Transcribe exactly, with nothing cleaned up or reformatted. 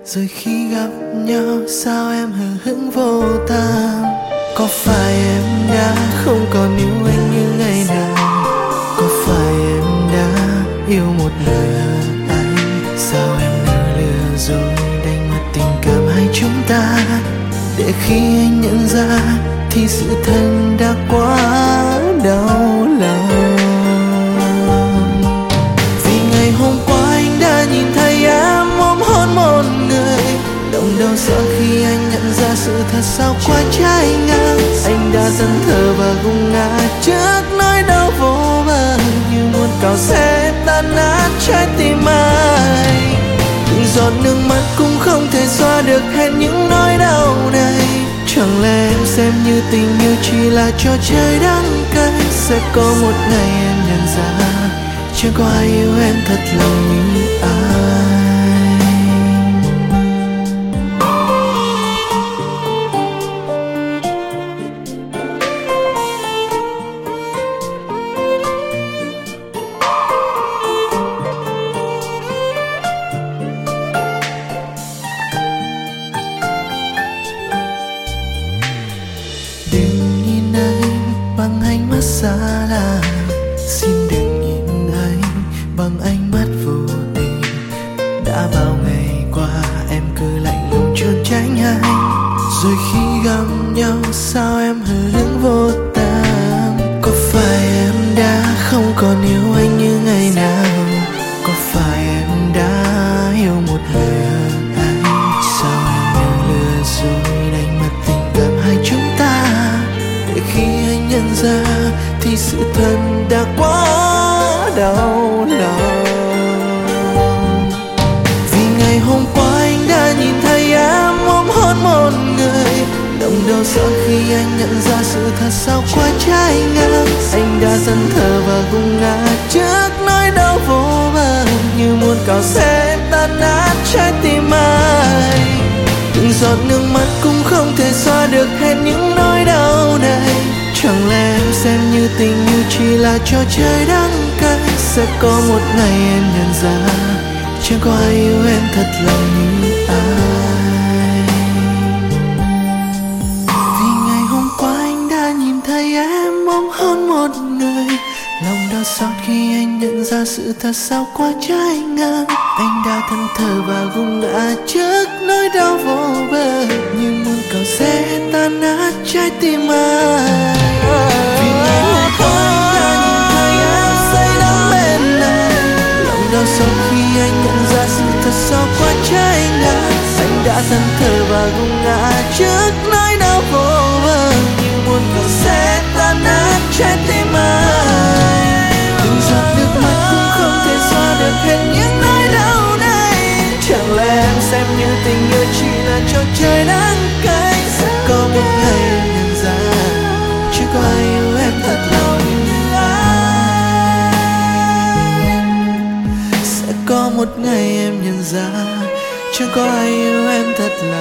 Rồi khi gặp nhau sao em hờ hững vô tâm? Có phải em đã không còn yêu anh như ngày nào? Có phải em đã yêu một người hơn anh? Sao em nỡ lừa dối đánh mất tình cảm hai chúng ta? Để khi anh nhận ra thì sự thật đã quá đau lòng. Vì ngày hôm qua anh đã nhìn thấy em ôm hôn một người, động đau sợ khi anh nhận ra sự thật sau quá trái ngang. Anh đã dần thờ và gục ngã trước nỗi đau vô bờ, như muốn cào xé tan nát trái tim anh. Từng giọt nước mắt cũng không thể xóa được hết những nỗi đau này. Chẳng lẽ em xem như tình yêu chỉ là trò chơi đắng cay? Sẽ có một ngày em nhận ra chẳng có ai yêu em thật lòng như anh. Đừng nhìn anh bằng ánh mắt xa lạ, xin đừng nhìn anh bằng ánh mắt vô tình. Đã bao ngày qua em cứ lạnh lùng trốn tránh anh, rồi khi gặp nhau sao em hờ hững vô tâm? Có phải em đã không còn yêu anh như ngày nào? Có phải em đã yêu một người hơn anh? Sao em nỡ lừa dối đánh mất tình cảm hai chúng ta? Để khi anh nhận ra thì sự thật đã quá đau lòng. Vì ngày hôm qua anh đã nhìn thấy em ôm hôn một người, động đau sợ khi anh nhận ra sự thật sau quá trái ngang. Anh đã dần thờ và gục ngã trước nỗi đau vô bờ, như muốn cào xé tan nát trái tim anh. Từng giọt nước mắt cũng không thể xóa được hết những nỗi đau này. Chẳng lẽ em xem như tình yêu chỉ là trò chơi đắng cay? Sẽ có một ngày em nhận ra chẳng có ai yêu em thật lòng như ai. Vì ngày hôm qua anh đã nhìn thấy em ôm hôn một người, lòng đau xót khi anh nhận ra sự thật sau quá trái ngang. Anh đã thẫn thờ và gục ngã trước nỗi đau vô bờ, như muốn cào xé tan nát trái tim anh. Vì ngày hôm qua anh đã nhìn thấy em say đắm bên anh, lòng đau xót khi anh nhận ra sự thật sau quá trái ngang. Anh đã thẫn thờ và gục ngã trước nỗi đau vô bờ, như muốn cào xé tan nát trái tim anh. Từng giọt nước mắt cũng không thể xóa được hết những nỗi đau này. Chẳng lẽ em xem như tình yêu chỉ là trò chơi đắng cay? Sẽ có một ngày em nhận ra chưa có ai yêu em thật lòng như anh. Sẽ có một ngày em nhận ra chưa có ai yêu em thật lòng.